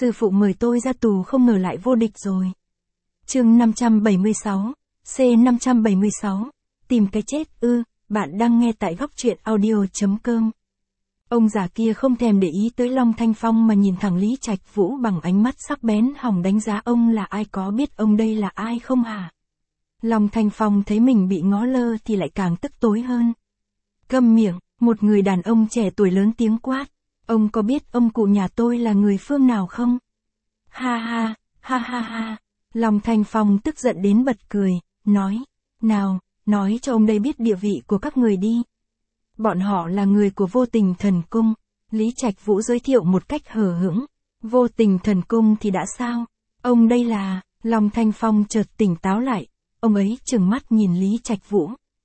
Sư phụ mời tôi ra tù không ngờ lại vô địch rồi. Chương 576, C576, tìm cái chết ư, bạn đang nghe tại góc truyện audio.com. Ông già kia không thèm để ý tới Long Thanh Phong mà nhìn thẳng Lý Trạch Vũ bằng ánh mắt sắc bén hòng đánh giá ông là ai, có biết ông đây là ai không hả? Long Thanh Phong thấy mình bị ngó lơ thì lại càng tức tối hơn. Câm miệng, một người đàn ông trẻ tuổi lớn tiếng quát. Ông có biết ông cụ nhà tôi là người phương nào không? Ha ha, ha ha ha. Long Thanh Phong tức giận đến bật cười, nói. Nào, nói cho ông đây biết địa vị của các người đi. Bọn họ là người của Vô Tình Thần Cung. Lý Trạch Vũ giới thiệu một cách hờ hững. Vô Tình Thần Cung thì đã sao? Ông đây là... Long Thanh Phong chợt tỉnh táo lại. Ông ấy trừng mắt nhìn Lý Trạch Vũ.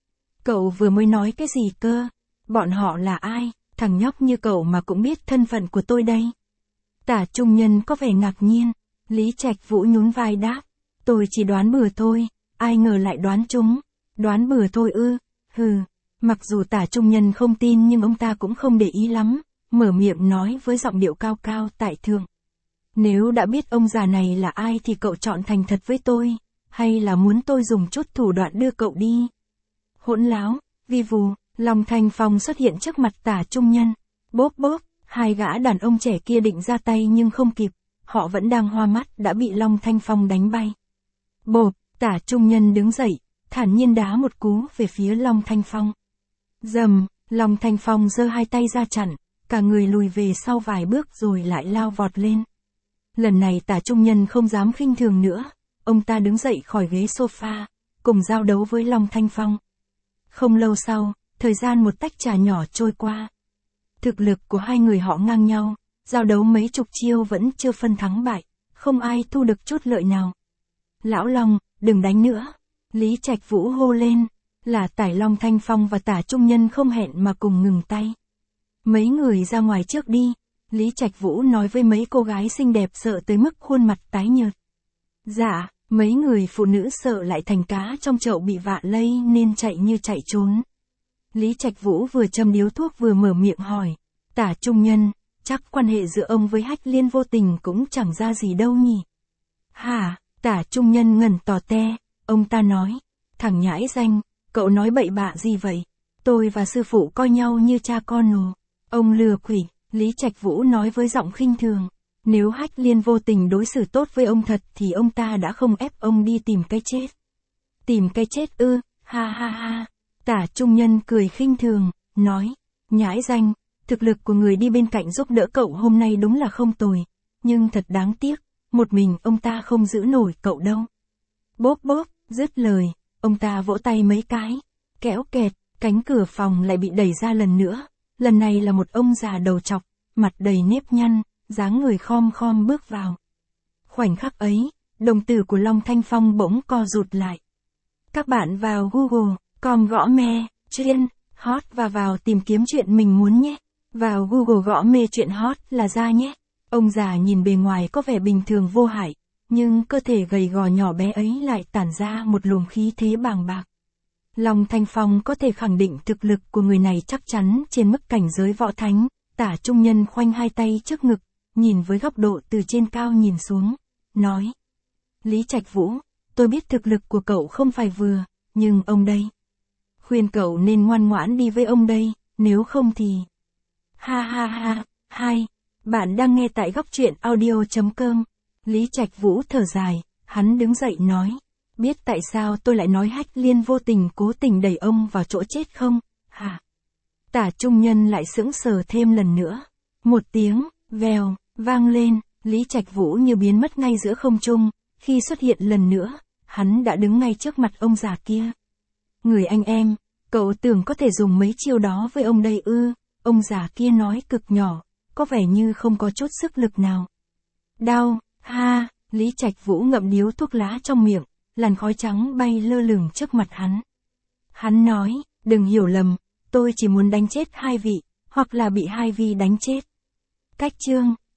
Cậu vừa mới nói cái gì cơ? Bọn họ là ai? Thằng nhóc như cậu mà cũng biết thân phận của tôi đây. Tả Trung Nhân có vẻ ngạc nhiên. Lý Trạch Vũ nhún vai đáp. Tôi chỉ đoán bừa thôi, ai ngờ lại đoán trúng. Đoán bừa thôi ư, hừ. Mặc dù Tả Trung Nhân không tin nhưng ông ta cũng không để ý lắm, mở miệng nói với giọng điệu cao cao tại thượng. Nếu đã biết ông già này là ai thì cậu chọn thành thật với tôi, hay là muốn tôi dùng chút thủ đoạn đưa cậu đi? Hỗn láo, vi vù. Long Thanh Phong xuất hiện trước mặt Tả Trung Nhân. Bốp bốp, hai gã đàn ông trẻ kia định ra tay nhưng không kịp, họ vẫn đang hoa mắt đã bị Long Thanh Phong đánh bay. Bộp, Tả Trung Nhân đứng dậy, thản nhiên đá một cú về phía Long Thanh Phong. Dầm, Long Thanh Phong giơ hai tay ra chặn, cả người lùi về sau vài bước rồi lại lao vọt lên. Lần này Tả Trung Nhân không dám khinh thường nữa, ông ta đứng dậy khỏi ghế sofa, cùng giao đấu với Long Thanh Phong. Không lâu sau, thời gian một tách trà nhỏ trôi qua. Thực lực của hai người họ ngang nhau, giao đấu mấy chục chiêu vẫn chưa phân thắng bại, không ai thu được chút lợi nào. Lão Long, đừng đánh nữa. Lý Trạch Vũ hô lên, là tải Long Thanh Phong và Tả Trung Nhân không hẹn mà cùng ngừng tay. Mấy người ra ngoài trước đi, Lý Trạch Vũ nói với mấy cô gái xinh đẹp sợ tới mức khuôn mặt tái nhợt. Dạ, mấy người phụ nữ sợ lại thành cá trong chậu bị vạ lây nên chạy như chạy trốn. Lý Trạch Vũ vừa châm điếu thuốc vừa mở miệng hỏi, Tả Trung Nhân, chắc quan hệ giữa ông với Hách Liên Vô Tình cũng chẳng ra gì đâu nhỉ? Hả? Tả Trung Nhân ngẩn tò te, ông ta nói, thằng nhãi danh, cậu nói bậy bạ gì vậy? Tôi và sư phụ coi nhau như cha con ồ. Ông lừa quỷ, Lý Trạch Vũ nói với giọng khinh thường. Nếu Hách Liên Vô Tình đối xử tốt với ông thật thì ông ta đã không ép ông đi tìm cái chết. Tìm cái chết ư, ha ha ha. Tả Trung Nhân cười khinh thường, nói, nhãi danh, thực lực của người đi bên cạnh giúp đỡ cậu hôm nay đúng là không tồi, nhưng thật đáng tiếc, một mình ông ta không giữ nổi cậu đâu. Bốp bốp, dứt lời, ông ta vỗ tay mấy cái, kéo kẹt, cánh cửa phòng lại bị đẩy ra lần nữa, lần này là một ông già đầu trọc, mặt đầy nếp nhăn, dáng người khom khom bước vào. Khoảnh khắc ấy, đồng tử của Long Thanh Phong bỗng co rụt lại. Các bạn vào Google.com gõ me, chuyện, hot và vào tìm kiếm chuyện mình muốn nhé. Vào Google gõ mê chuyện hot là ra nhé. Ông già nhìn bề ngoài có vẻ bình thường vô hại, nhưng cơ thể gầy gò nhỏ bé ấy lại tản ra một luồng khí thế bàng bạc. Long Thanh Phong có thể khẳng định thực lực của người này chắc chắn trên mức cảnh giới võ thánh. Tả Trung Nhân khoanh hai tay trước ngực, nhìn với góc độ từ trên cao nhìn xuống, nói. Lý Trạch Vũ, tôi biết thực lực của cậu không phải vừa, nhưng ông đây. Khuyên cậu nên ngoan ngoãn đi với ông đây, nếu không thì... Ha ha ha, hai, bạn đang nghe tại góc truyện audio.com. Lý Trạch Vũ thở dài, hắn đứng dậy nói. Biết tại sao tôi lại nói Hách Liên Vô Tình cố tình đẩy ông vào chỗ chết không, hả? Tả Trung Nhân lại sững sờ thêm lần nữa. Một tiếng, vèo, vang lên, Lý Trạch Vũ như biến mất ngay giữa không trung, khi xuất hiện lần nữa, hắn đã đứng ngay trước mặt ông già kia. Người anh em, cậu tưởng có thể dùng mấy chiêu đó với ông đây ư? Ông già kia nói cực nhỏ, có vẻ như không có chút sức lực nào. Đau, ha, Lý Trạch Vũ ngậm điếu thuốc lá trong miệng, làn khói trắng bay lơ lửng trước mặt hắn. Hắn nói, đừng hiểu lầm, tôi chỉ muốn đánh chết hai vị, hoặc là bị hai vị đánh chết. Cách chương